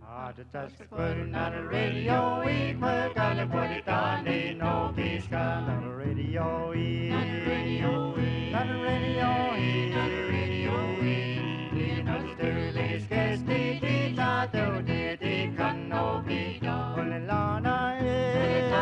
Just putting on the radio, we put on the put it on, they know he's got on the radio, on the radio, on the radio, on the radio, you know the dirty scarce the out there, the can no be done. Only Lana is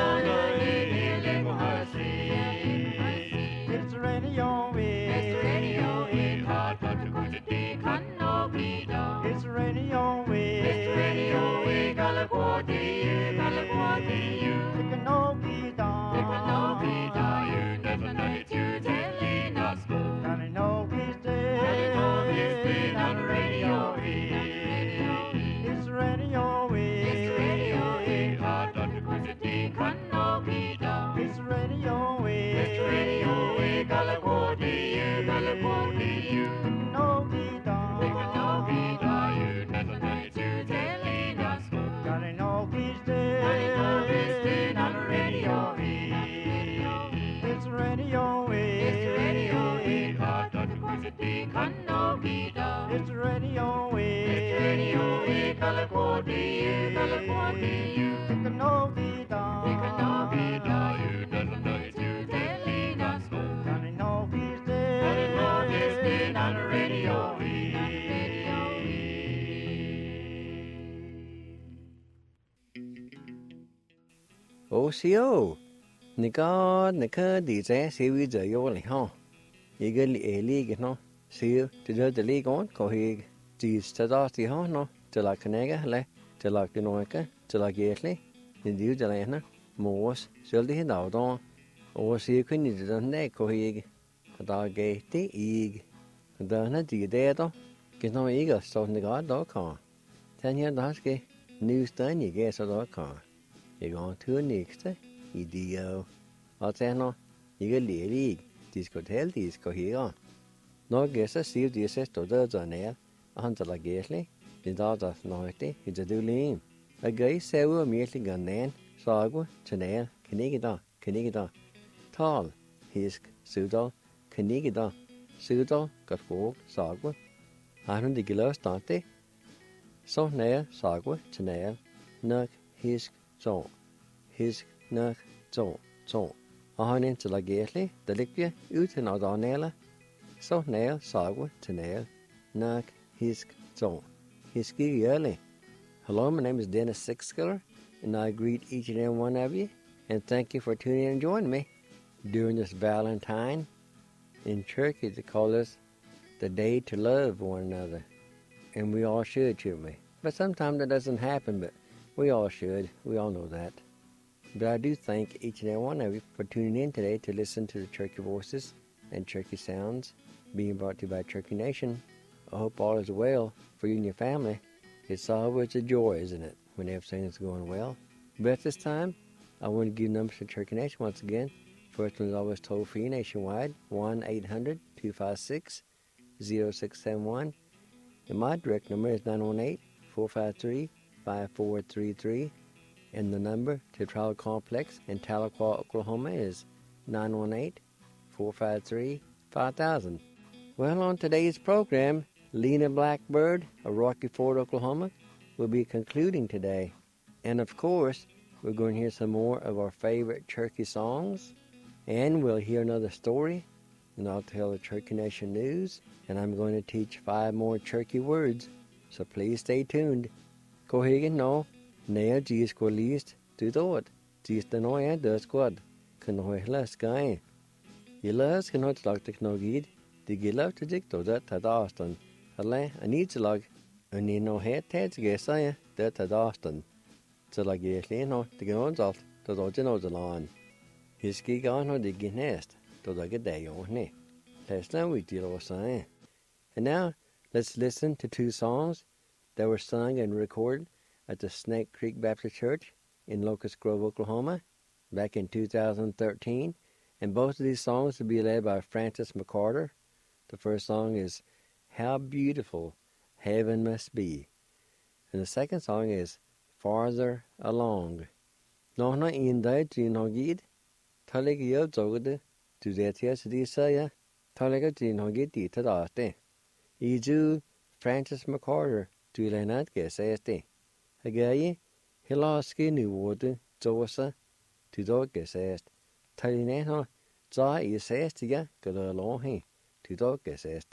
it's the radio, it's the radio, hard but to go to the can no be done. It's the radio, it's the radio, California, you. It can no be done. It can no be done. You never know it. You telling us go. And I know he's dead. I know he's dead on the radio. It's the radio. It's the radio. Hard not to go to the can no be done. It's the radio. It's the radio. California, you. It can no be done. It can no be done. You never know it. You telling us go. And I know he's dead. I know he's dead on the radio. It's the radio. It's the radio. Hard not to go to the can no be done. It's the radio. It's the radio. California, you. It can no be done. It can no be done. You doesn't know it. You telling us go. And I know he's dead. I know he's dead on the radio. OCO, Nika đi ra siêu bây giờ vô lại ha. Ý cái lý cái nó siêu từ giờ từ lý con có hi chỉ cho đó thì ha nó cho là cái này cái là cho là cái nói cái cho là cái này thì điều cho là nó mua sửa đi nào đó OCO cái này từ này có hi đó cái tí ý đó nó chỉ để đó cái nói ý cái sau này đó cả thế nhưng đó cái news tới như cái sau đó cả cái con thứ này cái idea ở trên nó những cái lý lý disco tel disco here nó cái sẽ siêu đi sẽ tổ chức cho này anh cho là cái này thì đó là nói thế thìจะดูลิงở cái sau miếng thì gần nén sao quá cho này cái đó tall his sự đó cái đó sự đó cái phố sao quá anh đi cái lớp đó thế sau này sao quá cho này nó his nơ chỗ anh nên cho là cái này để lịch kia ưu thế nào đó nè là sau này sao quá cho này nó his chỗ his key early. Hello, my name is Dennis Sixskiller, and I greet each and every one of you, and thank you for tuning in and joining me during this Valentine. In Turkey, they call this the day to love one another, and we all should, shouldn't we? But sometimes that doesn't happen, but we all should. We all know that. But I do thank each and every one of you for tuning in today to listen to the Turkey Voices and Turkey Sounds being brought to you by Turkey Nation. I hope all is well for you and your family. It's always a joy, isn't it, when everything is going well. But at this time, I want to give numbers to Turkey Nation once again. First one is always toll-free nationwide, 1-800-256-0671. And my direct number is 918-453-5433. And the number to Trial Complex in Tahlequah, Oklahoma is 918-453-5000. Well, on today's program, Lena Blackbird of Rocky Ford, Oklahoma, will be concluding today. And of course, we're going to hear some more of our favorite Turkey songs. And we'll hear another story. And I'll tell the Turkey Nation news. And I'm going to teach 5 more Turkey words. So please stay tuned. Kohigan no. Nea gis ko list to do it. Gis the noya does squad. Can hoy less guy. Yelas cannot like technology. The gilove to dicto that at Austin. Alle, I need to log. I need no head heads guess I that at Austin. So like yes, no, the guns off to dodge no the lawn. His ski on or the nest to like a day on me. Last time we did all saying. And now let's listen to 2 songs that were sung and recorded at the Snake Creek Baptist Church in Locust Grove, Oklahoma, back in 2013. And both of these songs will be led by Francis McCarter. The first song is How Beautiful Heaven Must Be. And the second song is Farther Along. Nó in đây chỉ nó ghi, thà lấy cái dấu cái từ đây thì đi xa, thà lấy cái chỉ nó ghi đi thà đó thế. Ý chú Francis McCarter từ lại nát cái xe thế. again, Hilaski new water, Zosa, to dog assessed. Talinano, Za is says ya, got a long hay, to dog assessed.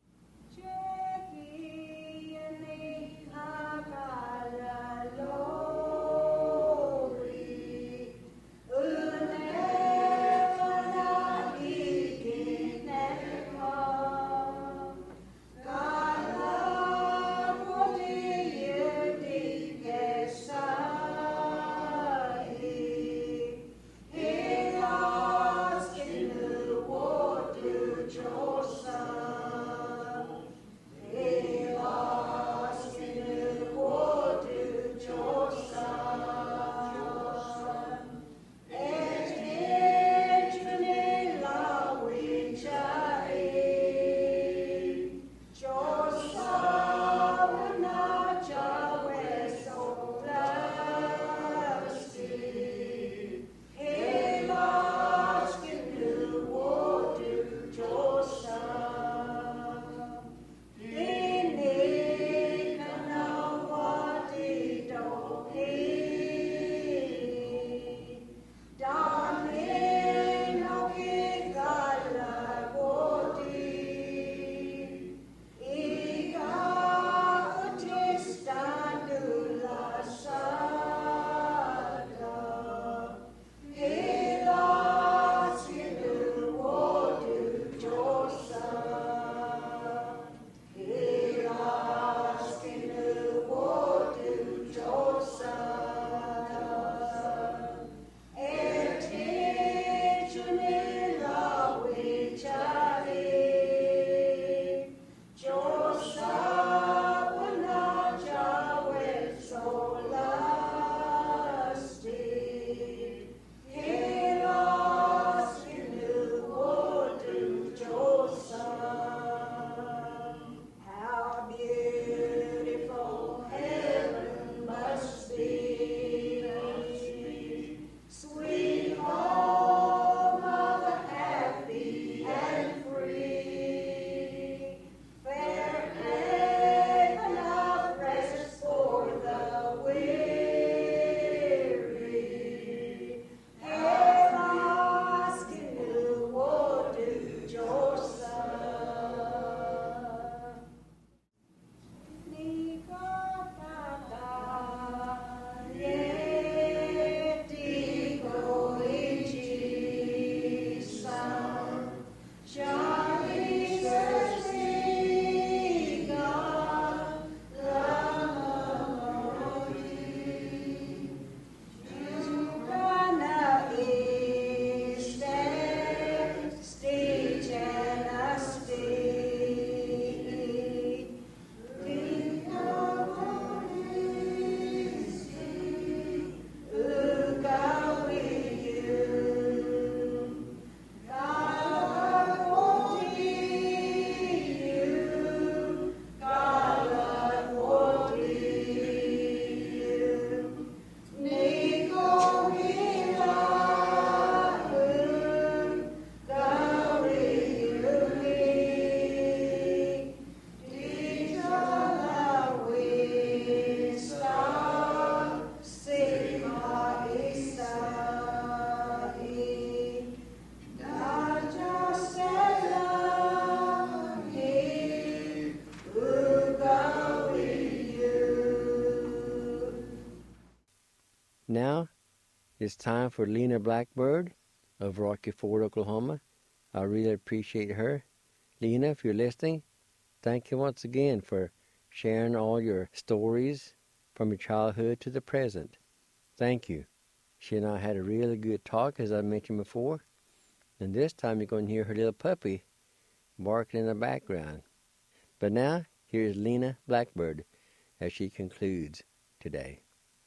Now, it's time for Lena Blackbird of Rocky Ford, Oklahoma. I really appreciate her. Lena, if you're listening, thank you once again for sharing all your stories from your childhood to the present. Thank you. She and I had a really good talk, as I mentioned before. And this time you're going to hear her little puppy barking in the background. But now, here's Lena Blackbird as she concludes today.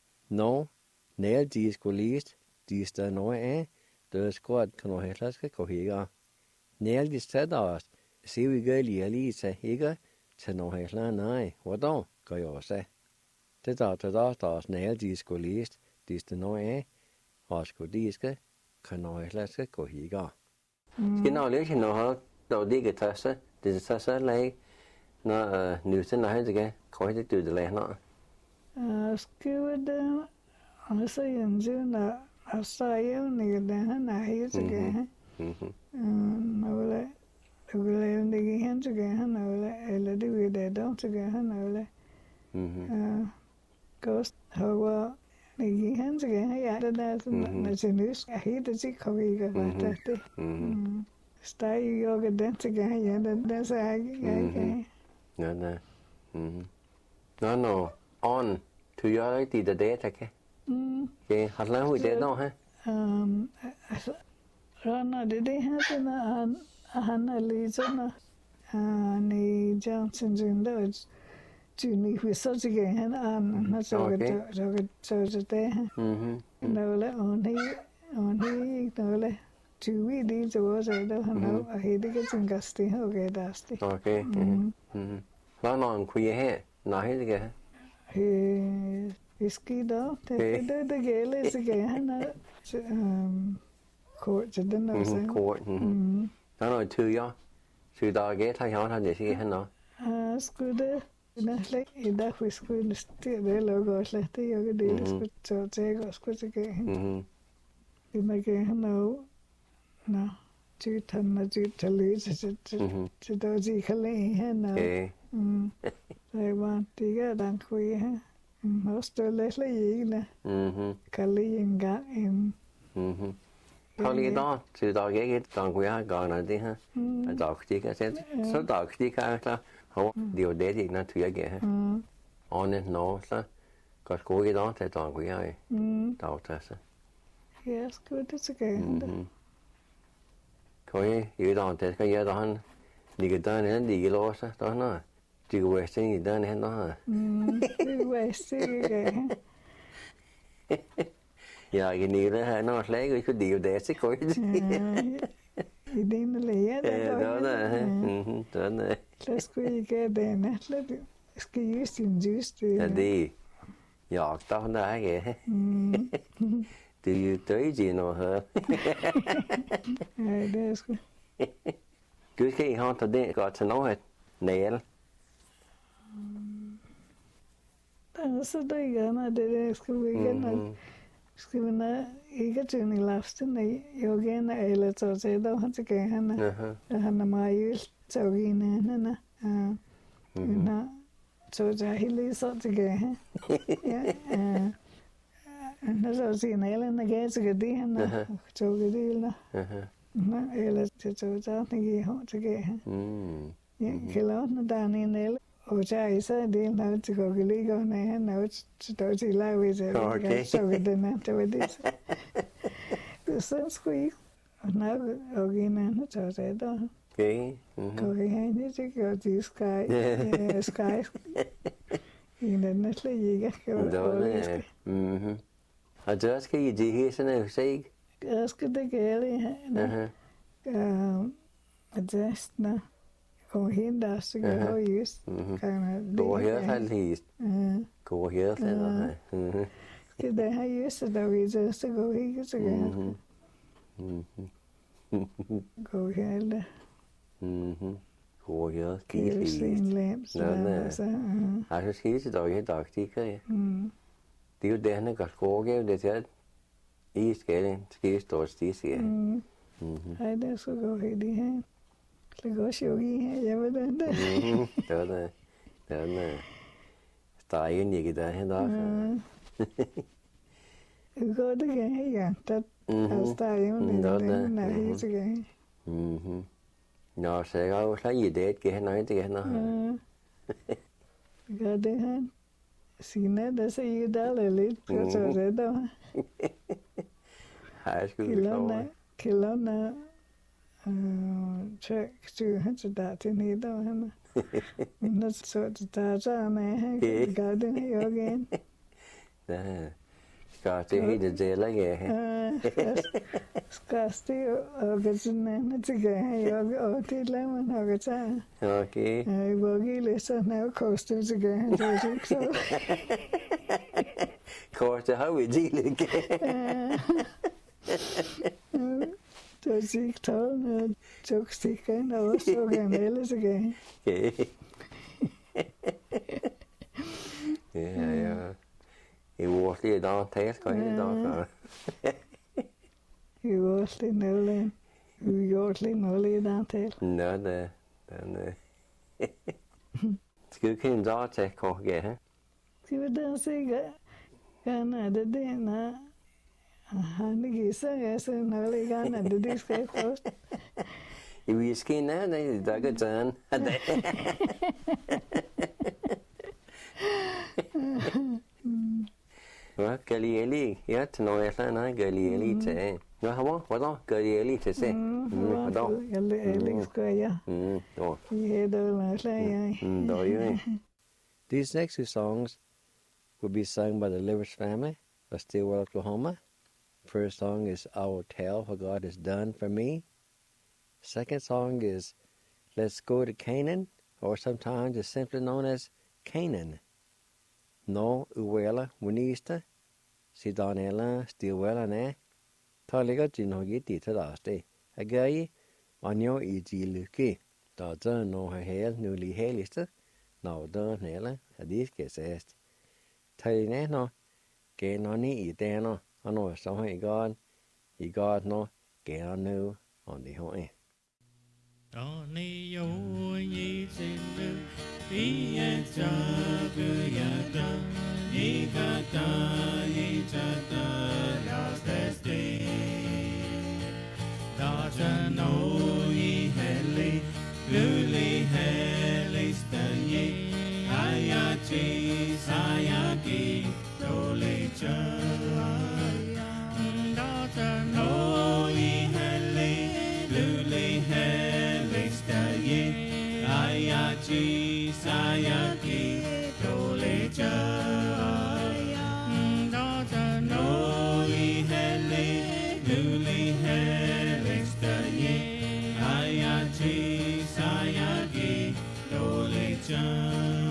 No, Nel discolist, dista noe the squad canoheslaska cohiga. Nel distadas, see we go lialisa higa, tanohesla nai, wadon, goyose. Tadas Nel discolist, dista noe, osco disca, canoheslaska cohiga. Skinallish no ha, no digatassa, disassa lay, no nusen I had again, quite to the lay not. Skriver det, og så yanzu a sa yau ne da hana yi su ga ha. Na wala, wala yin da gihan su ga hana wala, ela da wi da don su ga hana wala. Ghost hawa da gihan su ga ha ya da su na sinus a hi da si kawai ga ba ta te. Stai yoga den su ga ha ya da sa ha ga. Nè. Nó on to your thì the day take. Cái hạt lá hủi thế đó ha. Rana de de ha te na han ali na ni Johnson jin da ju ni hui so ji ge han an na so ga te ha. No le on hi no le ju wi di jo so da han no a hi de ge jin gasti ho ge dasti. Okay. Nó khuya ha. Nó hết cái ha. Whisky đó thế đó ghé lên sẽ ghé hả court cho đến đâu sao court nó nói thư do thư đó ghé thay họ thay để gì hết nó school nó lấy đã phải school tiệt để lâu gọi là thì cái đi cho chơi gọi school sẽ ghé thì mà ghé hả nó chữ thần là chữ trả lý chữ đó gì khá lẽ hả nó rồi bạn thì cái đang khuya ha. Australia là gì nè? Kali yang gak em. Thôi đi đó, từ đó cái toàn quý ha còn là đi ha. Đọc chỉ cái sẽ số đọc chỉ cái là hậu điều đấy thì nó thứ cái ha. On it no sa, có cố cái đó thì toàn quý ha. Đọc ra sa. Yes, good that's okay. Coi cái đó thì cái đó hắn đi cái đó này đi cái lo sa đó nó. Chỉ có về sinh gì đó này nó hả? Về sinh cái. Dạ cái này đó nó lấy cái điều để xích coi. Thì đi nó lấy đó. Đó nè. Đó nè. Let's go cái đây nè. Let's go use in juice. Đi. Giọt tao nó ai kìa. Từ tới gì nó hả? Đấy. Cứ khi họ thật đấy có thể nói hết. Nè. Så det gärna det skulle gärna iga tuni laften jag gärna eller så det då han ska han mai så gina na na så jag hili så det ja na så sin eller na gas ska det han så det na eller så jag ni ho så det ja kilo na dani nel og så især det når til går ligger når når står til lave så det det var det så skulle når og igen så det da Okay. går hen det går til sky sky i den næste ikke det og så skal I det her sådan en sag jeg skal det gælde her adjustna og hende der så kan jeg just kan gå her halvt gå her eller skal det have just der vi så gå ikke så kan gå her eller gå her kigge så skal det dog helt dog det er jo det han kan gå det er I skal stå stiske Ej, det skal gå helt i her. Det går sjovt i her, jeg ved det. Det er det. Stegen ikke der hen der. Det går det kan her, ja. Der stegen den er helt tilbage. Nå, så jeg har så I det ikke hen det hen. Det gør det her. Sine der siger der lidt, så det der. Hej, skulle Kilona check to hans data ni da hana na so data na ha garden again ska det helt det lage skasti ogazna na tiga yoga o til man ogata okay ai bogi lesa na coaster tiga so coaster how we deal again Så sig tårne, togstikken og så gamle så gav. Ja. Åsli dag til, skal jeg da. Uåsli nålen. Uåsli nålen der til. Nå, det den. Skal du kende dag til, kan jeg? Skal vi da sige, gerne det denne. Han ikke så så nålen gerne det skal jeg først. I vil skinne, det der går sådan. Hvad Galieli? Ja, til når jeg sådan noget Galieli til. Nå, hvad da? Galieli til se. Hvad da? Jeg skal jeg. Ja. Jeg der jeg. Der jo. These next two songs will be sung by the Livers family of Stillwater, Oklahoma. First song is I Will Tell What God Has Done for Me. Second song is Let's Go to Canaan, or sometimes it's simply known as Canaan. No uwela winista, si donela Stillwell ne, taliga jino yiti tadaste. Agayi, anyo iji luki, da dun no her hel newly heliste, no dun hele, hadis gesest. Taline no, genoni I dano, ano so I God no, genu on the hoi. Oni yo yi zinu, iye jagu yada, igata ijata yastesti. Daja no I heli, luli heli stayi, ayachi sayaki doli jaya. Daja no I heli, luli heli stayi, ayachi sayaki doli jaya. Daja no I heli, luli heli stayi, ayachi sayaki doli jaya.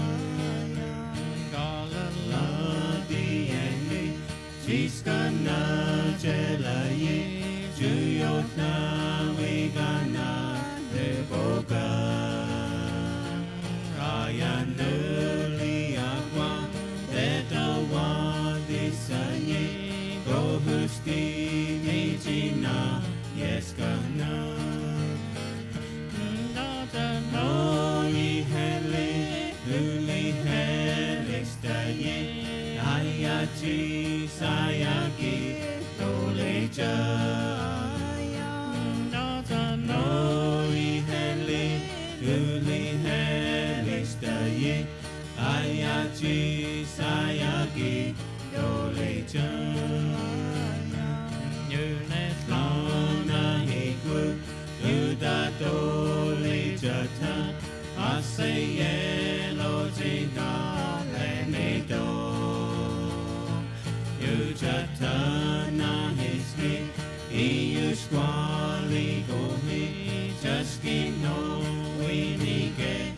Galala dieni, jiska na jelayi, juyotna wigana deboga. Ayanuli agua, detawa disayi, gohusti mijina, yeskana. Data no I heli, luli heli stayi, ayachi sayaki doli jaya. Data no I heli, luli heli stayi, ayachi sayaki doli jaya. Yunet lona hikwu, yuda doli jata, aseye lo jina lenedo. Yujata na hiski, iu squali gohi, jaski no winike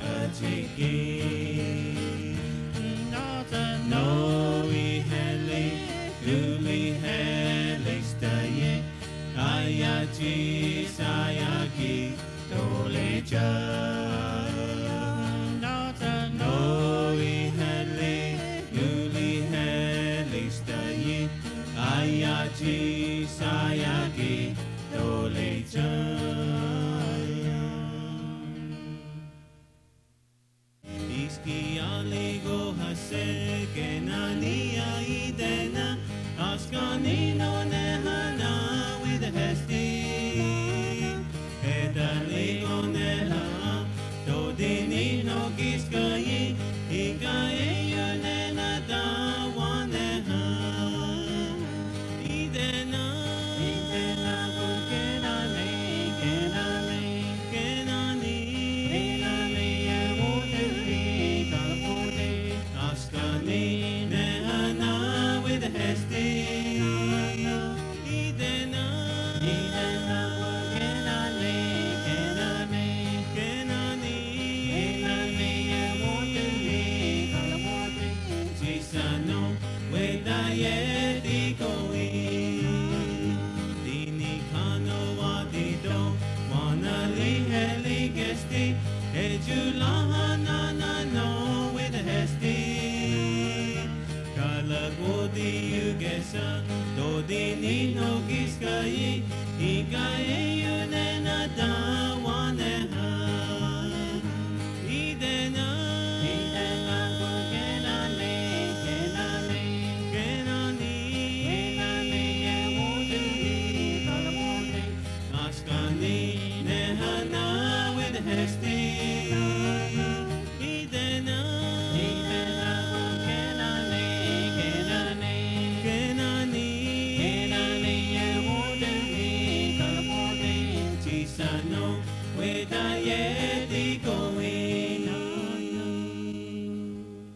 atiki. Nata no I heli, luli heli staye, ayachi sayaki doli jaya. Nata no I heli, luli heli staye, ayachi sayaki doli jaya. Iski aligo hase kenania idena, askanino nehana with hesti. Edaligo neha, dodini no giskayi, ikaye yunena dawaneha. Idena, idena kenani, kenani, kenani, kenani, yewoteli, kalapone, askani nehana with hesti. Gai, Igai, Yunena, Dawaneha, Idena, Idena, Genani, Genani, Genani, Genani, Yemudi, Kalamudi, Askani, Nehana with Hesti, Idena, Idena, Genani, Genani, Genani, Genani, Yemudi, Kalamudi, Chisano, Wedayeti going on.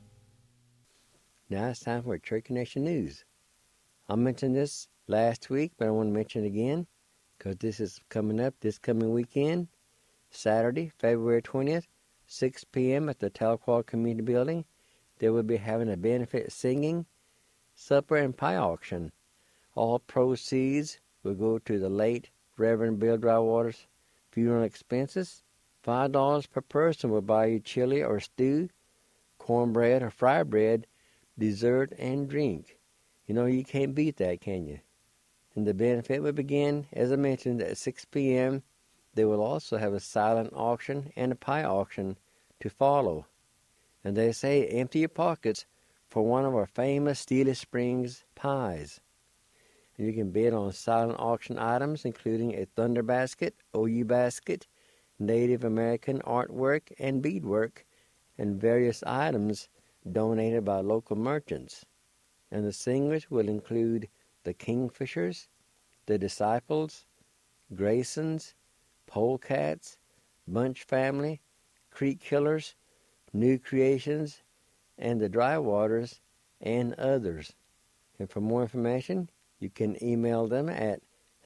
Now it's time for Church Connection News. I mentioned this last week, but I want to mention it again because this is coming up this coming weekend, Saturday, February 20th, 6 p.m. at the Tahlequah Community Building. They will be having a benefit singing, supper, and pie auction. All proceeds will go to the late Reverend Bill Drywater's funeral expenses. $5 per person will buy you chili or stew, cornbread or fry bread, dessert, and drink. You know, you can't beat that, can you? And the benefit will begin, as I mentioned, at 6 p.m. They will also have a silent auction and a pie auction to follow. And they say empty your pockets for one of our famous Steely Springs pies. And you can bid on silent auction items, including a thunder basket, OU basket, Native American artwork and beadwork, and various items donated by local merchants. And the singers will include the Kingfishers, the Disciples, Graysons, Polecats, Bunch Family, Creek Killers, New Creations, and the Drywaters, and others. And for more information, you can email them at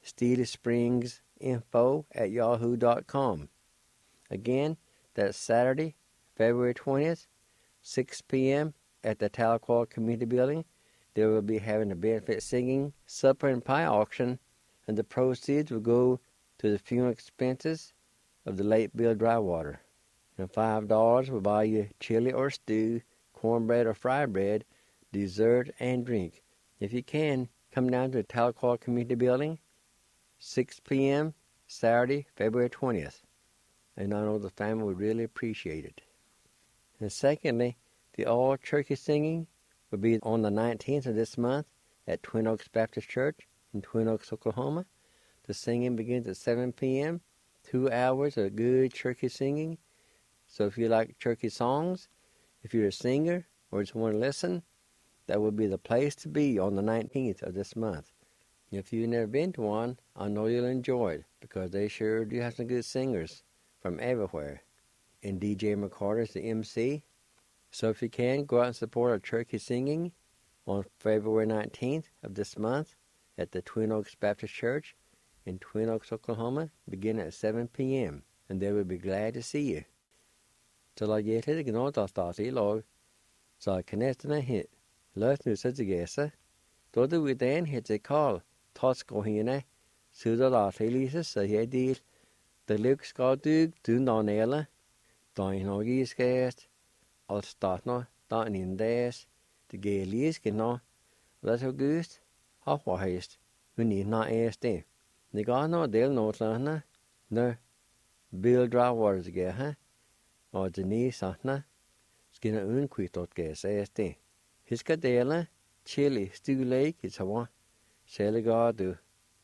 steelyspringsinfo@yahoo.com. Again, that's Saturday, February 20th, 6 p.m. at the Tahlequah Community Building. They will be having a benefit singing, supper, and pie auction, and the proceeds will go to the funeral expenses of the late Bill Drywater. And $5 will buy you chili or stew, cornbread or fry bread, dessert, and drink. If you can, come down to the Tahlequah Community Building, 6 p.m., Saturday, February 20th. And I know the family would really appreciate it. And secondly, the all turkey singing will be on the 19th of this month at Twin Oaks Baptist Church in Twin Oaks, Oklahoma. The singing begins at 7 p.m., 2 hours of good turkey singing. So if you like turkey songs, if you're a singer or just want to listen, that would be the place to be on the 19th of this month. If you've never been to one, I know you'll enjoy it because they sure do have some good singers from everywhere. And DJ McCarter is the MC. So if you can, go out and support our turkey singing on February 19th of this month at the Twin Oaks Baptist Church in Twin Oaks, Oklahoma, beginning at 7 p.m. And they will be glad to see you. Så la jeg til deg nå da startet I lag, så knestene hit, løs nu så til gæse, da du ved den hit til Karl, tasko henne, så da til Lise, så jeg del, det lyk skal du nå næle, da I nå I skæst, alt start nå, da I indes, det gæ liske nå, og så gust, ha højst, hun I nå det. Det går nå del nå sånne, når Bill Drywater gæ, ha? Og Denise Sahna skinner unkvittot GSSD. Husk dele chili stuleik I tawa. Sjæle gadu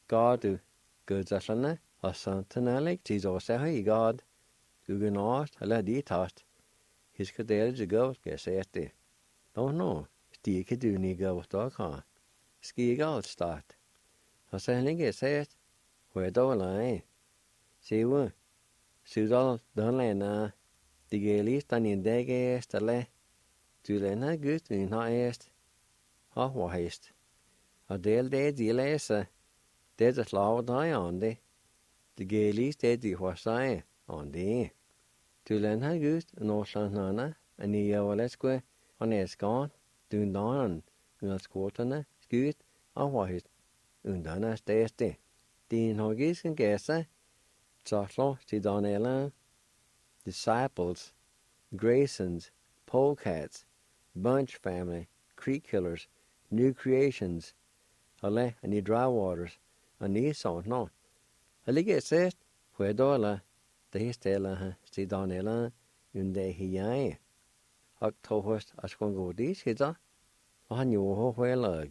gudzaslane og santanalik til også I god. Ugenast eller ditast. Husk dele til gavt GSSD. Don't know. Stikke du ni gavt og ha. Skiga alt start. Og så længe sæt. Hvor dårlig. Se hvor. Sudal dårlig. Det gælder en dag est eller du lænder Gud en har est har højst og det de læser det der slav der on det gælder det de har sig on det du lænder Gud no sanana and I overlæsque on eskan du dan en skoterne Gud og højst undana stæste din hogisen gæse så slå til Daniela Disciples, Graysons, Polecats, Bunch Family, Creek Killers, New Creations, alle and the Drywaters, Ani son no. Alige says, Huedola, the histela, si donela, unde hiae. Octohost ascongodis hida, Ohanyo Huelug,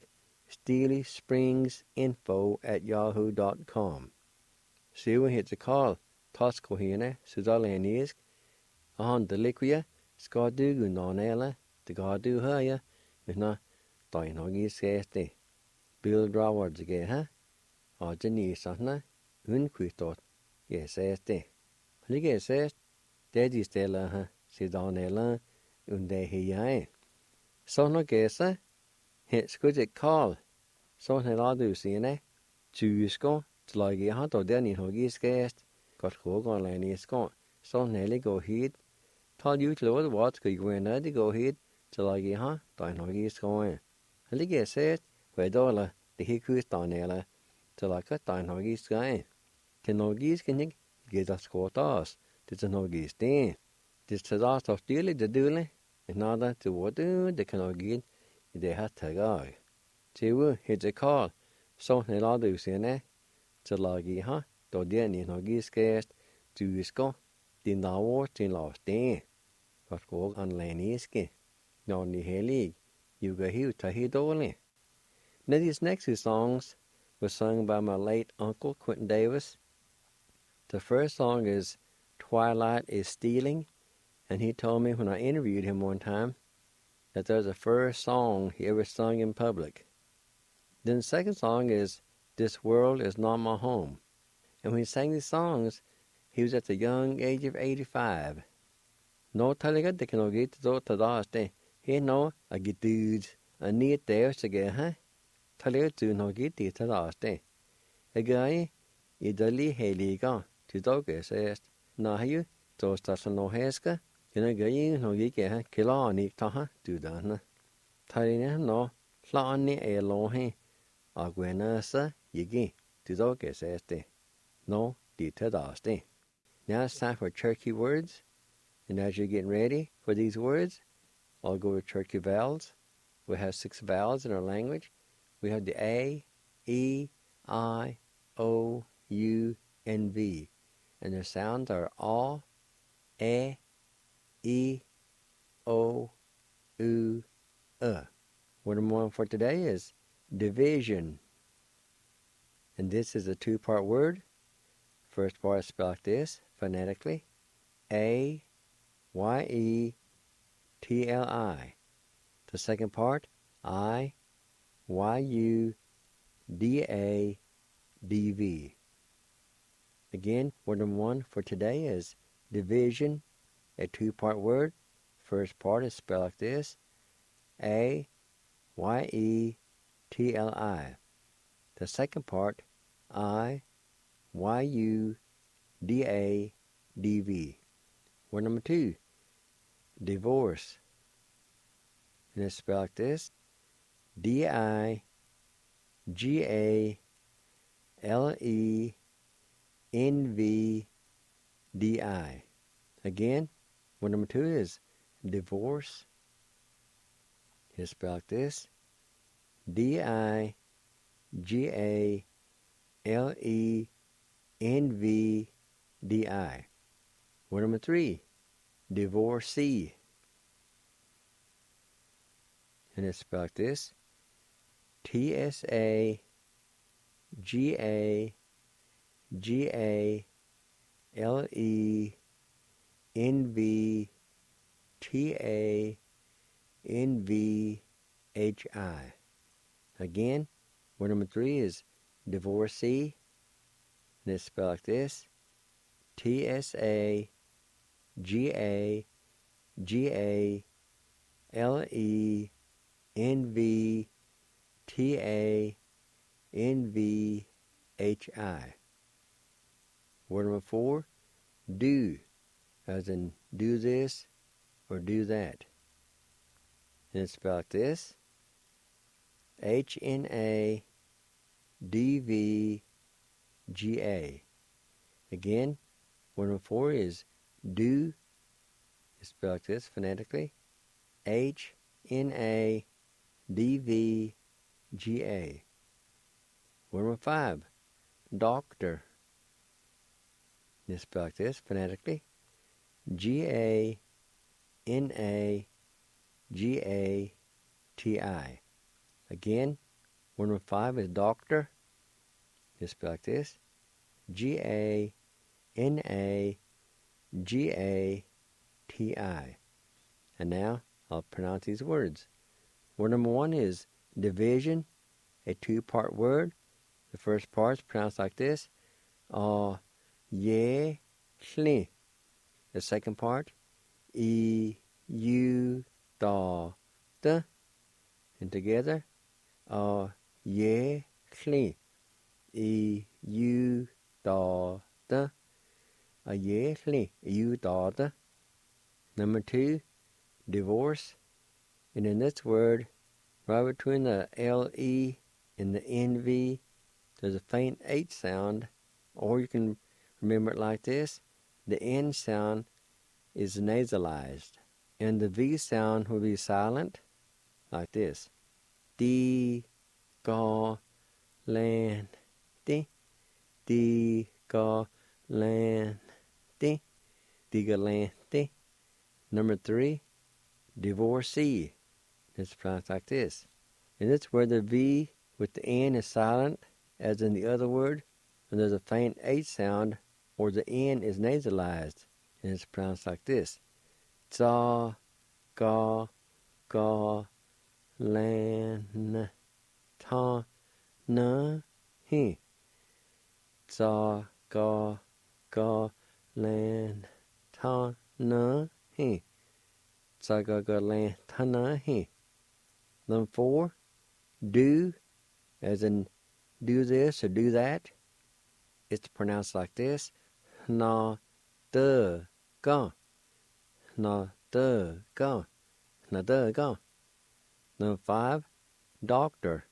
SteelySpringsInfo@yahoo.com. See when hits a call, Toscohina, Sudalanisk, on the liquia, Scadu Gunonella, the Gadu Haya, is not Dinogi Sesti. Bill Drowards again, huh? Or Janice, Unquistot, yes, Sesti. Lige says, Daddy Stella, Sidonella, unde hiae. So no guessa, hits good at call. So Heladu Sine, Jusko, Tlagi Hato Denny Hogis guest, got Hogan Lanny Scott, so Nelly go heed. Told you to Lord what could you win to go heed, Tlagi Ha, Dine Hogis going. Lige says, Wedola, the Hikus Donella, till I cut Dine Hogis guy. Tenogis can you get a squat us, to the Nogis den. This to us of dearly the dooley, and nada to what do the Canogin, they had to go. Tiwu hit a call, so Heladu Sine, Tlagi Ha, do Denny Hogis guest, Jusko, the Nawa, in last day. Got go on Laniski. No ni heli, you go here to Hidoli. Now these next two songs were sung by my late uncle Quentin Davis. The first song is Twilight is Stealing, and he told me when I interviewed him one time that that was the first song he ever sung in public. Then the second song is This World Is Not My Home. And when he sang these songs, he was at the young age of 85. No talaga de kano get to tadaste. He no a get dudes a neat there to get, huh? Talaga to no get to tadaste. A guy, idali heliga, to doge says, Nahu, toast no heska, and a guy no get kilani taha to dana. Talina no, flani a lohe, a guenasa, yigi, to doge says, no, de tadaste. Now it's time for churchy words. And as you're getting ready for these words, I'll go with churchy vowels. We have 6 vowels in our language. We have the A, E, I, O, U, and V. And their sounds are A, E, O, U, What I'm on for today is division. And this is a 2-part word. First part is spelled like this, phonetically. A, Y-E-T-L-I. The second part, I-Y-U-D-A-D-V. Again, word number 1 for today is division, a 2-part word. First part is spelled like this, A-Y-E-T-L-I. The second part, I-Y-U-D-A-D-V. Word number 2, divorce. And it's spelled like this, D-I-G-A-L-E-N-V-D-I. Again, word number 2 is divorce. It's spelled like this, D-I-G-A-L-E-N-V-D-I. Word number 3, divorcee. And it's spelled like this, T-S-A-G-A-G-A-L-E-N-V-T-A-N-V-H-I. Again, word number 3 is divorcee. And it's spelled like this, T-S-A-G-A-G-A-L-E-N-V-T-A-N-V-H-I. Word number 4, do, as in do this or do that. And it's spelled like this, H-N-A-D-V-G-A. Again, word number 4 is do. It's spelled like this phonetically, H-N-A-D-V-G-A. Word number 5, doctor. Just spell like this phonetically. G-A-N-A-G-A-T-I. Again, word number 5 is doctor. Just spell like this. G-A-N-A-G-A-T-I. And now I'll pronounce these words. Word number 1 is division, a 2-part word. The first part is pronounced like this. Ye, shli. The second part, e, u, da, da. And together, ye, shli. E, u, da, da. Ye, shli. U, da, da. Number 2, divorce. And in this word, right between the L-E and the N-V, there's a faint H sound, or you can remember it like this. The N sound is nasalized, and the V sound will be silent, like this. D, ga, lan, di. D, ga, lan, di. D, ga, lan, di. Number 3, divorcee. It's pronounced like this. And it's where the V with the N is silent, as in the other word, and there's a faint H sound, or the N is nasalized, and it's pronounced like this. Za, ga, ga, lan, ta, na, hi. Za, ga, ga, lan, ta, na, hi. Za, ga, ga, lan, ta, na, hi. Number 4, do, as in do this or do that. It's pronounced like this. Na, de, ga. Na, de, ga. Na, de, ga. Number 5, doctor.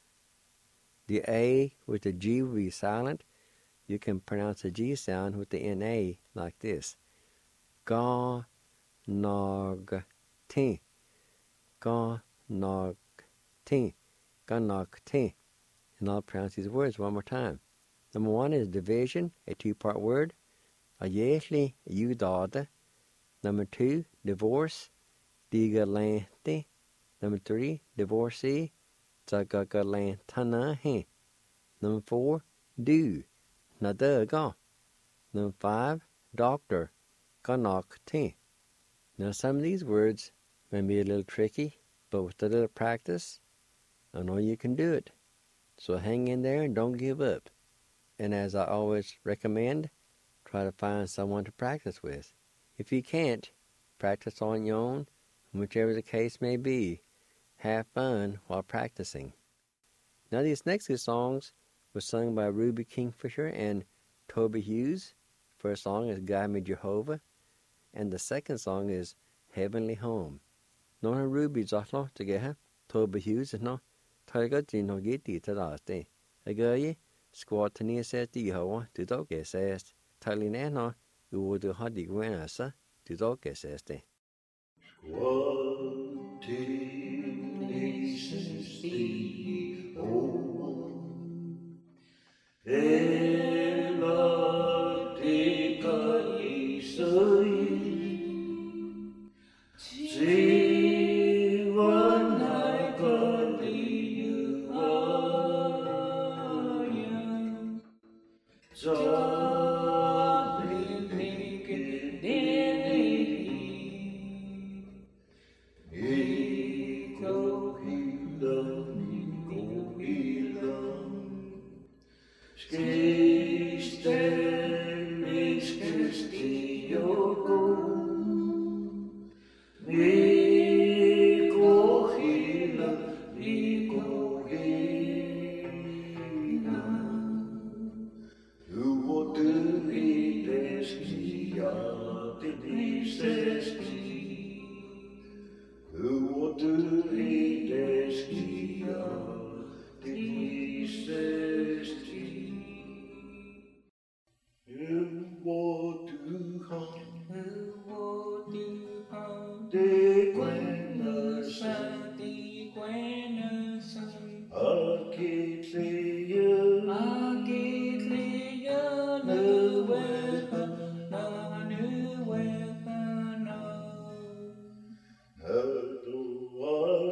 The A with the G will be silent. You can pronounce the G sound with the N-A like this. Ga, nog, ti. Ga, nog, ti. Ga, nog, ti. And I'll pronounce these words one more time. Number 1 is division, a 2-part word. Ayeshli, you daughter. Number 2, divorce. Digalante. Number 3, divorcee. Zagagalantanahe. Number 4, do. Nadaga. Number 5, doctor. Ganakti. Now some of these words may be a little tricky, but with a little practice, I know you can do it. So hang in there and don't give up. And as I always recommend, try to find someone to practice with. If you can't, practice on your own, and whichever the case may be, have fun while practicing. Now these next 2 songs were sung by Ruby Kingfisher and Toby Hughes. First song is Guide Me Jehovah, and the second song is Heavenly Home. No Ruby Zotlo together, Toby Hughes is no. Tiger Gino Giti to last day. A girl, squat to near says the Yehovah, to dog says, Talinano, you would do hot winner, sir, to dog says day. Squat to near says the Yehovah, Ela tika Israel,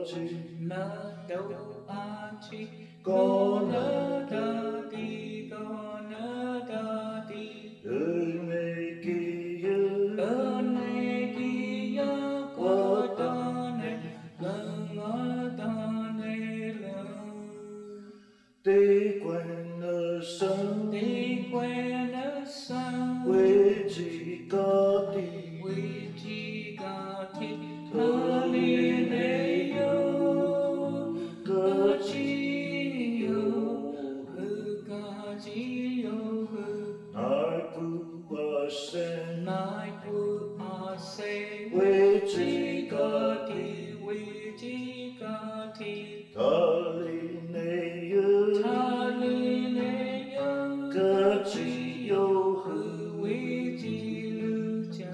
chi na đâu a chi có na na da di go na da di đời này kia ơ ne kia qua da ne lơ da ne lơ tế quen ở sân đi quen ở sao quê chỉ có đi quy chi ga thi thơ liên hệ yêu cơ chi yo hư ca chi yo hư ai phụ bà sen nai pu a se quê chi chỉ ca có thi đi quy chi ca thi thơ liên hệ yêu tha li ne yo cơ chỉ yêu hư quy chi lư cha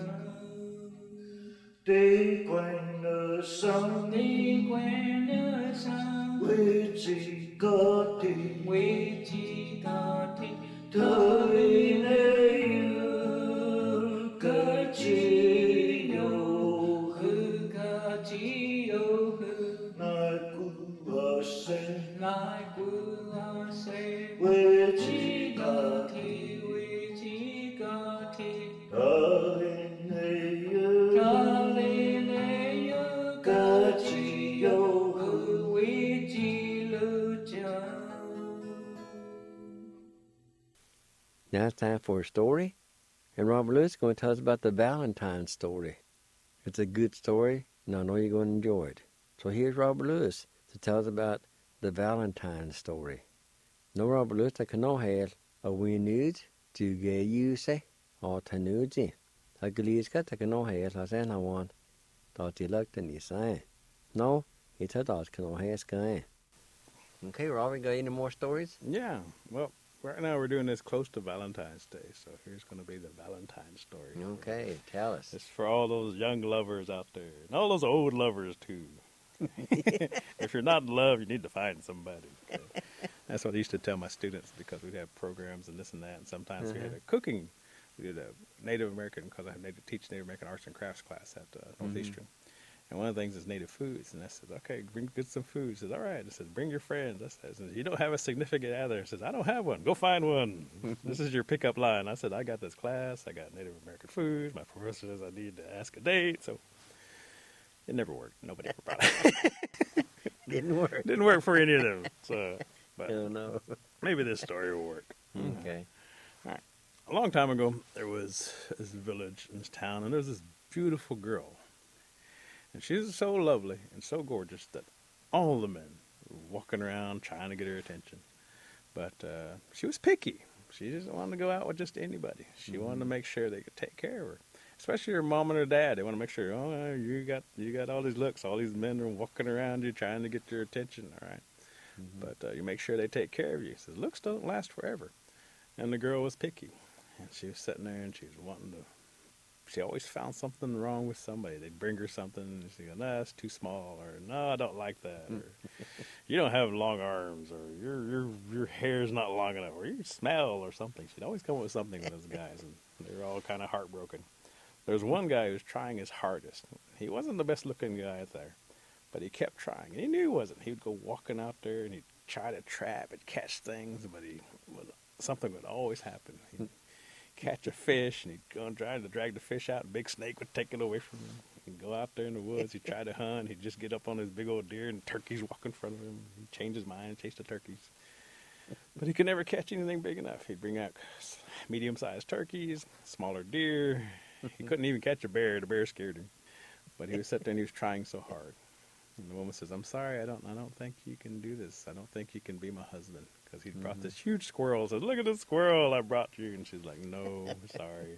tế quanh ở sông đi quen ở sao quê chỉ có đi quy chi ca thi thơ liên hệ yêu cơ chỉ yêu hư ca chi yo hư nai cu bà sen nai pu a se quê chi chỉ ca có thi quy chi ca thi thơ liên hệ yêu ca li ne yo cơ chỉ yêu hư quy chi lư cha. Now it's time for a story. And Robert Lewis is going to tell us about the Valentine story. It's a good story, and I know you're going to enjoy it. So here's Robert Lewis to tell us about the Valentine story. No Robert Lewis ta kano hail a winud to ge use or tanuji. A gleeska ta kano hail as an I want. Thought you looked and you say. No, it's a dot kano hail sky. Okay, Robert, got any more stories? Yeah, well, right now we're doing this close to Valentine's Day, so here's going to be the Valentine story. Okay, tell us. It's for all those young lovers out there, and all those old lovers too. If you're not in love, you need to find somebody. Okay? That's what I used to tell my students because we'd have programs and this and that, and sometimes we had a cooking. We did a Native American, because I teach Native American arts and crafts class at Northeastern. And one of the things is native foods. And I said, okay, get some food. He says, all right. I said, bring your friends. I said, you don't have a significant other. He says, I don't have one. Go find one. This is your pickup line. I said, I got this class. I got Native American food. My professor says I need to ask a date. So it never worked. Nobody ever brought it. Didn't work. Didn't work for any of them. So, but Oh, no. maybe this story will work. Okay. A long time ago, there was this village in this town, and there was this beautiful girl. And she was so lovely and so gorgeous that all the men were walking around trying to get her attention. But she was picky. She didn't want to go out with just anybody. She wanted to make sure they could take care of her, especially her mom and her dad. They want to make sure, oh, you got all these looks. All these men are walking around you trying to get your attention, all right? But you make sure they take care of you. Says looks don't last forever. And the girl was picky. And she was sitting there and she was wanting to. She always found something wrong with somebody. They'd bring her something and she'd go, no, it's too small, or no, I don't like that, or you don't have long arms, or your hair's not long enough, or you smell, or something. She'd always come up with something with those guys, and they were all kind of heartbroken. There was one guy who was trying his hardest. He wasn't the best looking guy out there, but he kept trying, and he knew he wasn't. He would go walking out there and he'd try to trap and catch things, but something would always happen. He'd catch a fish, and he'd go and try to drag the fish out, and a big snake would take it away from him. He'd go out there in the woods, he'd try to hunt, he'd just get up on his big old deer, and turkeys walk in front of him. He'd change his mind and chase the turkeys. But he could never catch anything big enough. He'd bring out medium-sized turkeys, smaller deer. He couldn't even catch a bear. The bear scared him. But he was sitting there and he was trying so hard. And the woman says, I'm sorry, I don't think you can do this. I don't think you can be my husband. Because he brought this huge squirrel. Says, look at this squirrel I brought you. And she's like, no, sorry.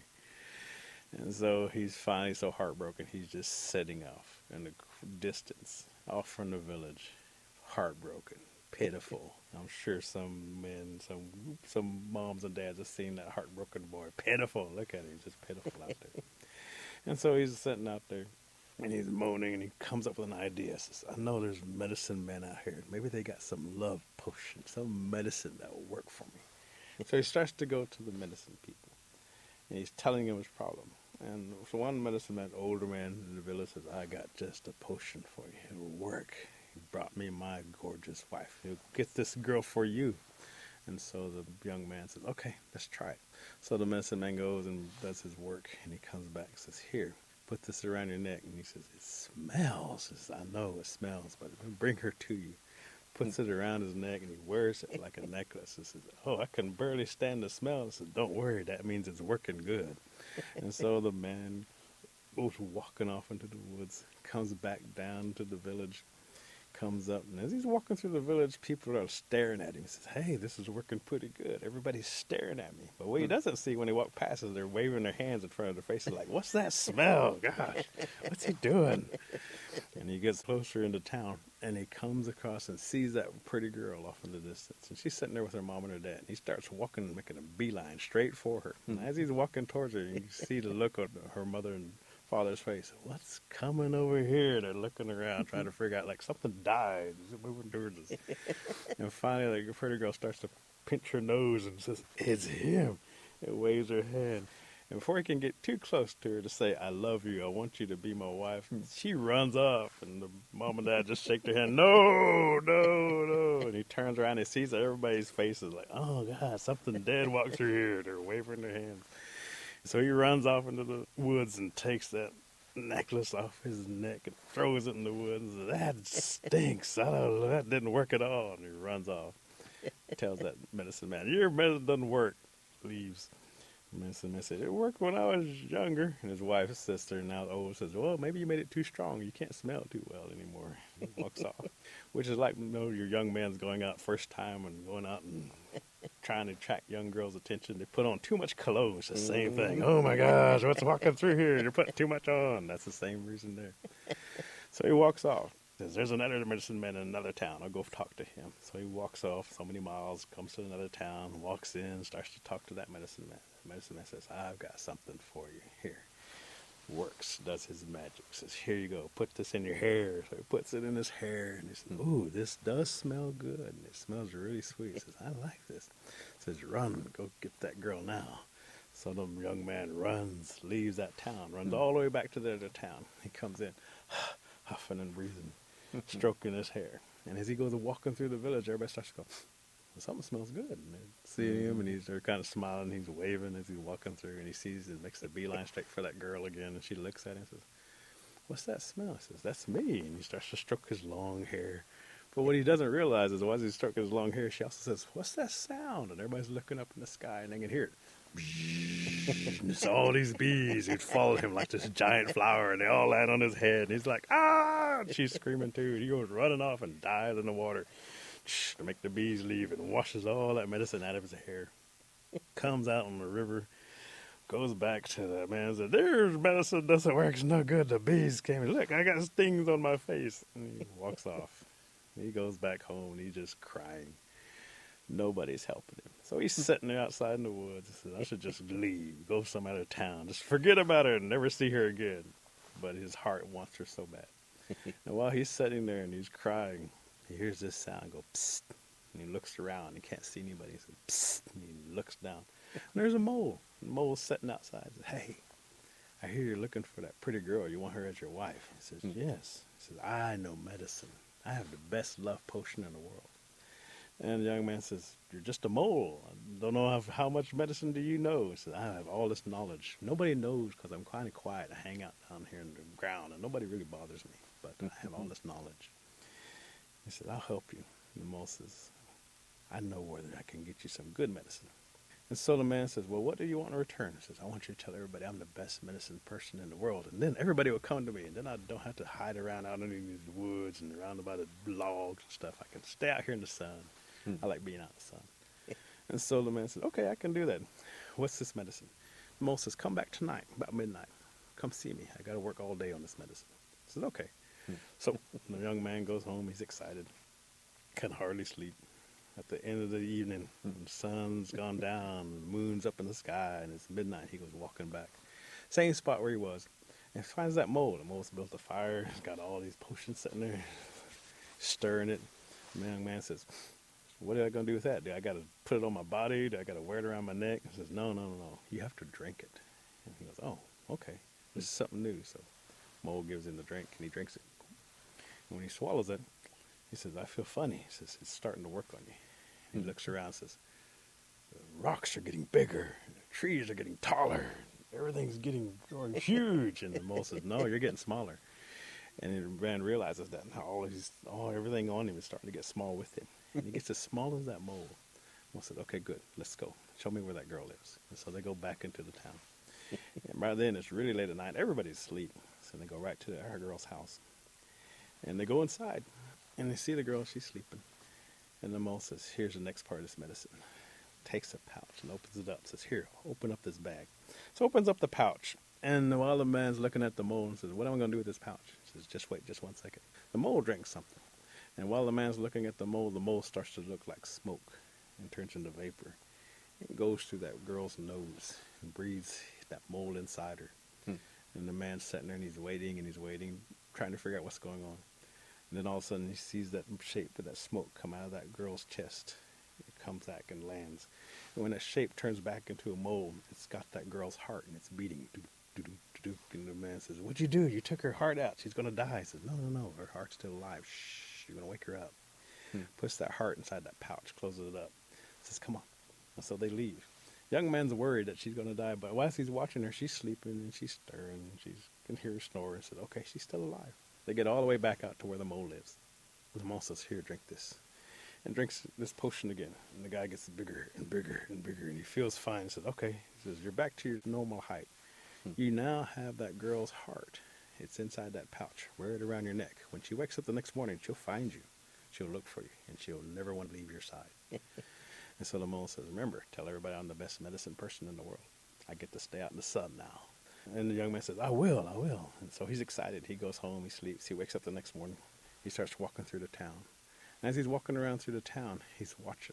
And so he's finally so heartbroken, he's just sitting off in the distance, off from the village, heartbroken, pitiful. I'm sure some men, some moms and dads have seen that heartbroken boy. Pitiful. Look at him, just pitiful out there. And so he's sitting out there. And he's moaning, and he comes up with an idea. Says, I know there's medicine men out here. Maybe they got some love potion, some medicine that will work for me. So he starts to go to the medicine people, and he's telling them his problem. And so one medicine man, older man in the village, says, I got just a potion for you. It will work. brought me my gorgeous wife. He'll get this girl for you. And so the young man says, okay, let's try it. So the medicine man goes and does his work, and he comes back and says, here, put this around your neck. And he says, it smells. He says, I know it smells, but bring her to you. Puts it around his neck, and he wears it like a necklace. He says, oh, I can barely stand the smell. He says, don't worry, that means it's working good. And so the man goes walking off into the woods, comes back down to the village, comes up, and as he's walking through the village, people are staring at him. He says, hey, this is working pretty good. Everybody's staring at me. But what he doesn't see when he walks past is they're waving their hands in front of their faces like, what's that smell? Gosh, what's he doing? And he gets closer into town, and he comes across and sees that pretty girl off in the distance. And she's sitting there with her mom and her dad. And he starts walking, making a beeline straight for her. And as he's walking towards her, you see the look on her mother and father's face. What's coming over here? They're looking around, trying to figure out, like, something died. Is it moving towards us? And finally, the pretty girl starts to pinch her nose and says, it's him. And waves her hand. And before he can get too close to her to say, I love you, I want you to be my wife, she runs off. And the mom and dad just shake their hand, no, no, no. And he turns around and sees that everybody's faces like, oh, God, something dead walks through here. They're waving their hands. So he runs off into the woods and takes that necklace off his neck and throws it in the woods and says, that stinks. I don't know, that didn't work at all. And he runs off. Tells that medicine man, your medicine doesn't work. Leaves. The medicine man said, it worked when I was younger. And his wife's sister, now old, says, well, maybe you made it too strong. You can't smell too well anymore. He walks off. Which is like, you know, your young man's going out first time and going out and trying to attract young girls' attention. They put on too much cologne. It's the same thing. Oh my gosh, what's walking through here? You're putting too much on. That's the same reason there. So he walks off. Says, there's another medicine man in another town. I'll go talk to him. So he walks off so many miles, comes to another town, walks in, starts to talk to that medicine man. The medicine man says, I've got something for you here. Works, does his magic. Says, here you go, put this in your hair. So he puts it in his hair, and he says, ooh, this does smell good, and it smells really sweet. He says, I like this. Says, run, go get that girl now. So the young man runs, leaves that town, runs all the way back to the other town. He comes in, huffing and breathing, stroking his hair. And as he goes walking through the village, everybody starts to go, something smells good. And they see him, and they're kind of smiling. He's waving as he's walking through, and he sees and makes the beeline straight for that girl again. And she looks at him and says, what's that smell? He says, that's me. And he starts to stroke his long hair. But what he doesn't realize is while he's stroking his long hair, she also says, what's that sound? And everybody's looking up in the sky, and they can hear it. And it's all these bees who'd followed him like this giant flower, and they all land on his head. And he's like, ah! And she's screaming too. And he goes running off and dives in the water to make the bees leave, and washes all that medicine out of his hair. Comes out on the river, goes back to the man and says, there's medicine doesn't work, it's no good. The bees came and look, I got stings on my face. And he walks off. He goes back home, and he's just crying. Nobody's helping him. So he's sitting there outside in the woods. He says, I should just leave, go some other town, just forget about her and never see her again. But his heart wants her so bad. And while he's sitting there and he's crying, he hears this sound go, psst. And he looks around. He can't see anybody. He says, psst. And he looks down. And there's a mole. The mole's sitting outside. He says, hey, I hear you're looking for that pretty girl. You want her as your wife? He says, yes. He says, I know medicine. I have the best love potion in the world. And the young man says, you're just a mole. I don't know how much medicine do you know? He says, I have all this knowledge. Nobody knows because I'm kind of quiet. I hang out down here in the ground, and nobody really bothers me. But I have all this knowledge. He said, I'll help you. And the mole says, I know where I can get you some good medicine. And so the man says, well, what do you want in return? He says, I want you to tell everybody I'm the best medicine person in the world. And then everybody will come to me. And then I don't have to hide around out in these woods and around by the logs and stuff. I can stay out here in the sun. I like being out in the sun. And so the man says, okay, I can do that. What's this medicine? The mole says, come back tonight, about midnight. Come see me. I got to work all day on this medicine. I said, okay. So the young man goes home. He's excited. Can hardly sleep. At the end of the evening, the sun's gone down, the moon's up in the sky, and it's midnight. He goes walking back. Same spot where he was. And finds that mole. The mole's built a fire. He's got all these potions sitting there, stirring it. The young man says, what am I going to do with that? Do I got to put it on my body? Do I got to wear it around my neck? He says, no. You have to drink it. And he goes, oh, okay. This is something new. So mole gives him the drink, and he drinks it. And when he swallows it, he He says, I feel funny. He says, it's starting to work on you. He looks around and says, the rocks are getting bigger, the trees are getting taller, everything's growing huge. And the mole says, no, you're getting smaller. And the man realizes that everything on him is starting to get small with him. And he gets as small as that mole. Mole said, okay, good, let's go. Show me where that girl lives. And so they go back into the town. And by then, it's really late at night. Everybody's asleep. So they go right to her girl's house. And they go inside. And they see the girl, she's sleeping. And the mole says, here's the next part of this medicine. Takes a pouch and opens it up. Says, here, open up this bag. So opens up the pouch. And while the man's looking at the mole and says, what am I going to do with this pouch? He says, just wait, just 1 second. The mole drinks something. And while the man's looking at the mole starts to look like smoke and turns into vapor. It goes through that girl's nose and breathes that mole inside her. And the man's sitting there and he's waiting, trying to figure out what's going on. And then all of a sudden he sees that shape of that smoke come out of that girl's chest. It comes back and lands. And when that shape turns back into a mole, it's got that girl's heart and it's beating. And the man says, what'd you do? You took her heart out. She's going to die. He says, no, her heart's still alive. Shh, you're going to wake her up. Puts that heart inside that pouch, closes it up. Says, come on. And so they leave. Young man's worried that she's going to die, but whilst he's watching her, she's sleeping and she's stirring. And she can hear her snore and says, okay, she's still alive. They get all the way back out to where the mole lives. And the mole says, here, drink this. And drinks this potion again. And the guy gets bigger and bigger and bigger. And he feels fine. He says, okay. He says, you're back to your normal height. You now have that girl's heart. It's inside that pouch. Wear it around your neck. When she wakes up the next morning, she'll find you. She'll look for you. And she'll never want to leave your side. And so the mole says, remember, tell everybody I'm the best medicine person in the world. I get to stay out in the sun now. And the young man says, I will. And so he's excited. He goes home, he sleeps, he wakes up the next morning. He starts walking through the town. And as he's walking around through the town, he's watching.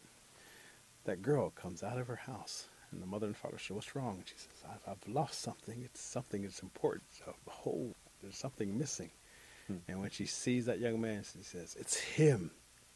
That girl comes out of her house. And the mother and father say, what's wrong? And she says, I've lost something. It's something that's important. So behold, there's something missing. And when she sees that young man, she says, it's him.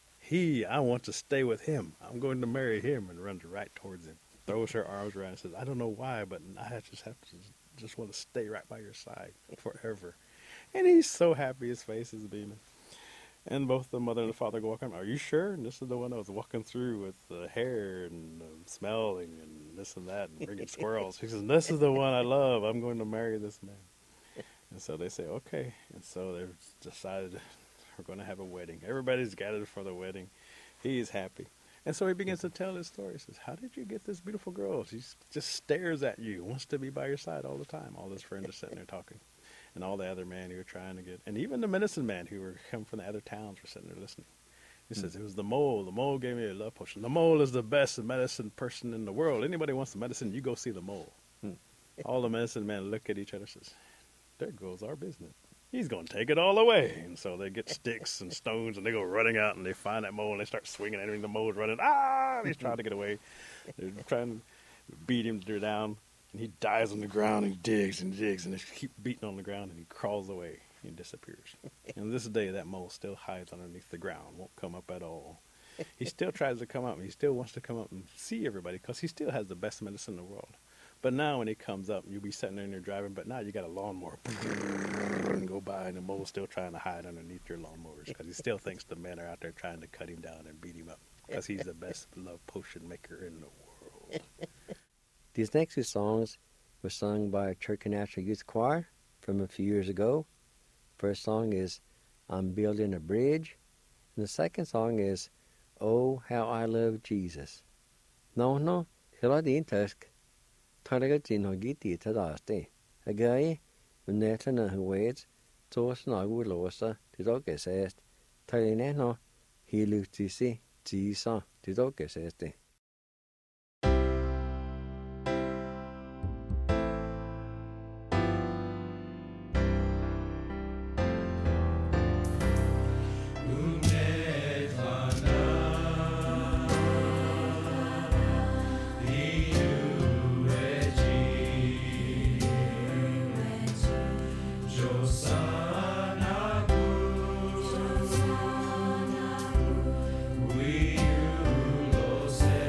I want to stay with him. I'm going to marry him, and runs right towards him. Throws her arms around and says, I don't know why, but I just want to stay right by your side forever. And he's so happy. His face is beaming. And both the mother and the father go walking. Are you sure? And this is the one I was walking through with the hair and smelling and this and that and bringing squirrels. He says, this is the one I love. I'm going to marry this man. And so they say, okay. And so they've decided we're going to have a wedding. Everybody's gathered for the wedding. He's happy. And so he begins to tell his story. He says, how did you get this beautiful girl? She just stares at you, wants to be by your side all the time. All his friends are sitting there talking. And all the other men who were trying to get, and even the medicine man who were come from the other towns were sitting there listening. He says, it was the mole. The mole gave me a love potion. The mole is the best medicine person in the world. Anybody wants the medicine, you go see the mole. All the medicine men look at each other and says, there goes our business. He's going to take it all away. And so they get sticks and stones and they go running out and they find that mole and they start swinging at him. The mole's running. And he's trying to get away. They're trying to beat him down. And he dies on the ground and digs and digs and they keep beating on the ground and he crawls away and disappears. And this day that mole still hides underneath the ground, won't come up at all. He still tries to come up and he still wants to come up and see everybody because he still has the best medicine in the world. But now when he comes up, you'll be sitting there and you're driving, but now you got a lawnmower and go by and the mole's still trying to hide underneath your lawnmowers because he still thinks the men are out there trying to cut him down and beat him up because he's the best love potion maker in the world. These next two songs were sung by Church National Youth Choir from a few years ago. First song is I'm Building a Bridge, and the second song is Oh, How I Love Jesus. No, hela din tusk. Targa jino giti tadaste. Agai, unetana huweds, tos nagulosa, tidoges est. Talineno, hilutisi, jisa, tidoges este. We you, Lord, say.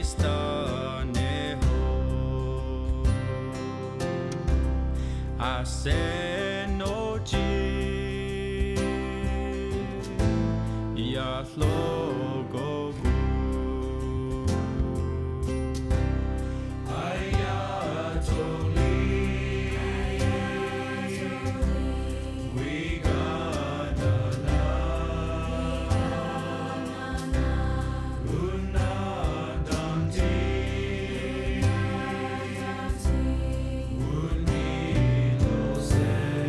Say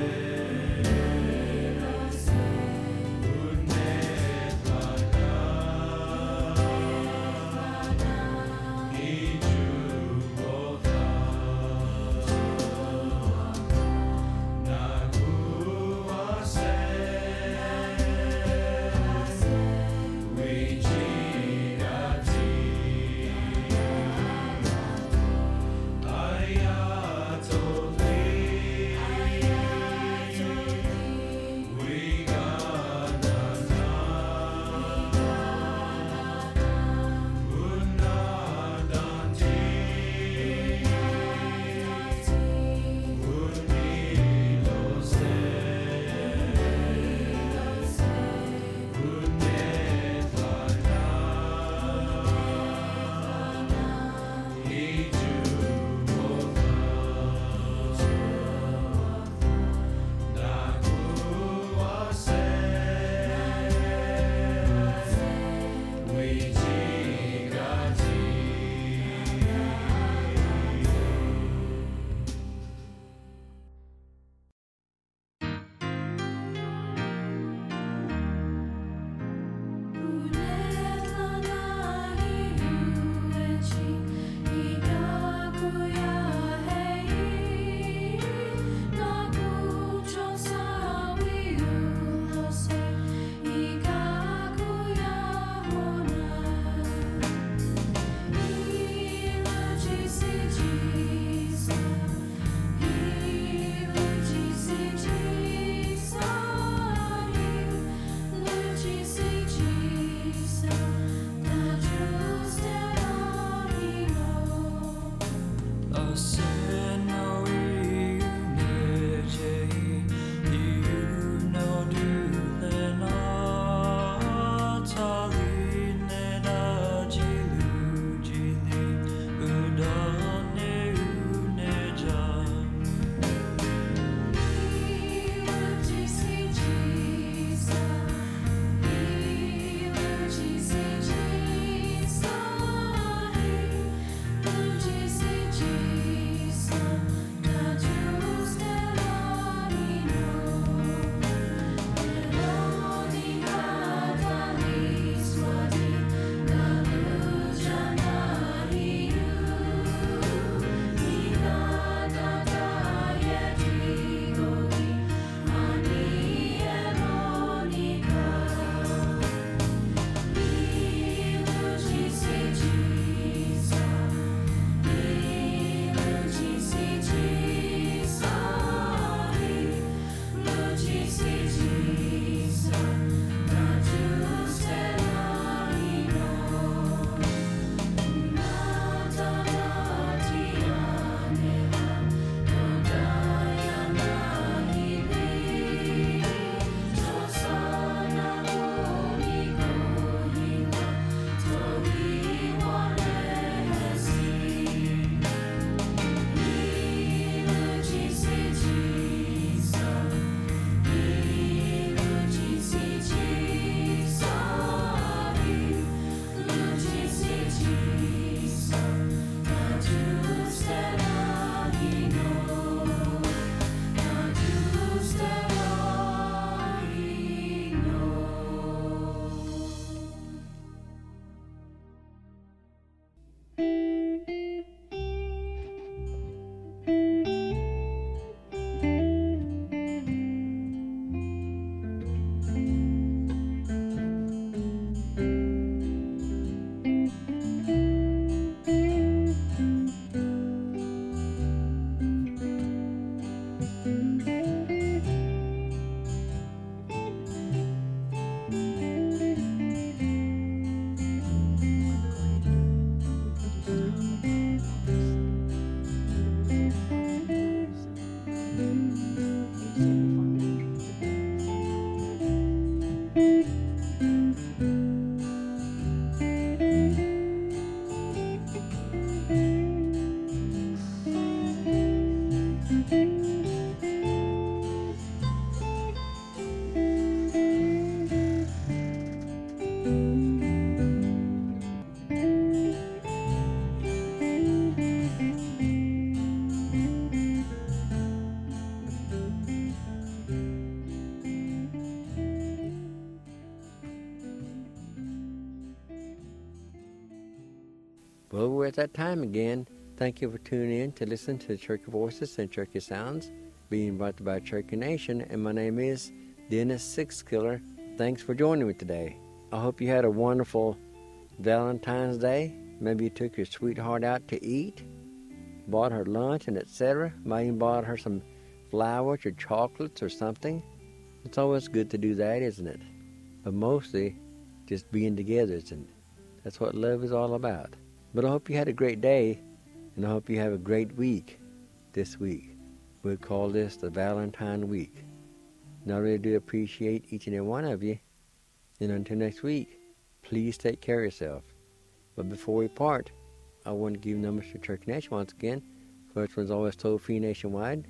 Well, we're at that time again. Thank you for tuning in to listen to Cherokee Voices and Cherokee Sounds, being brought to you by Cherokee Nation, and my name is Dennis Sixkiller. Thanks for joining me today. I hope you had a wonderful Valentine's Day. Maybe you took your sweetheart out to eat, bought her lunch and etc. Maybe you bought her some flowers or chocolates or something. It's always good to do that, isn't it? But mostly just being together, isn't it? That's what love is all about. But I hope you had a great day, and I hope you have a great week this week. We'll call this the Valentine Week. And I really do appreciate each and every one of you. And until next week, please take care of yourself. But before we part, I want to give numbers to Cherokee Nation once again. First one's always toll-free nationwide,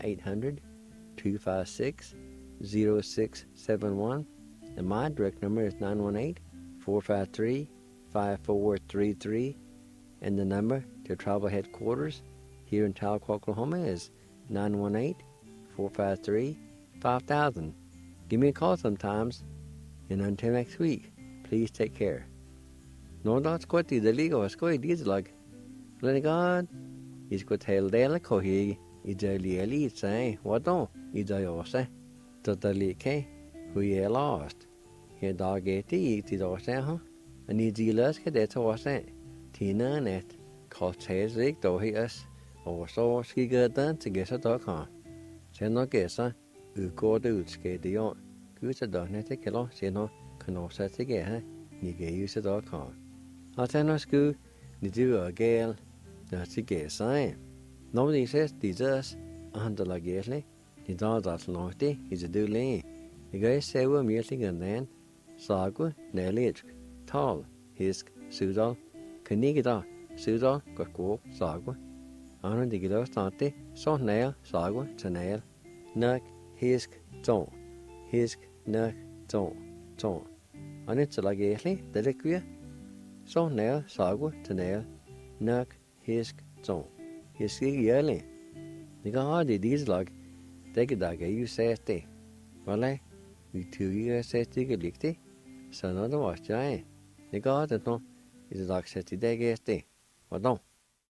1-800-256-0671. And my direct number is 918-453-5433. And the number to tribal headquarters here in Tahlequah, Oklahoma is 918-453-5000. Give me a call sometimes. And until next week, please take care. No, that's quite the legal. It's quite easy. Like, let God is quite held there. Like, oh, he is a really saying, what don't is a also that the leak, who ye lost. He dog ate the also, huh? And he's the last cadet also. Tina net, cost his rig, though he is also ski good done to get a dog on. Send no guess, who go to skate the yacht. Good a dog net, take a lot, see no, can also take it, you get used to dog on. I tell no school, you do a gale, that's a gay sign. Nobody says, these us, under la gately, the dog that's naughty, is a do lane. The guy say we're meeting and then, Sagwa, Nellich, Tall, Hisk, Sudal, Kanigida, Sudal, Gakwo, Sagwa. Anna Digida Stante, So Nail, Sagwa, Tanail, Nuck, Hisk, Ton, Hisk, Nuck, Ton. And it's like Gately, the liquid. So nail, sagwa, tanail, nuck, hisk, ton. Hisk yearly. The God these like, take a dog, you say stay. Well, we 2 years say take a lickty. So another was giant. The God that no is like 60 days stay. What don't?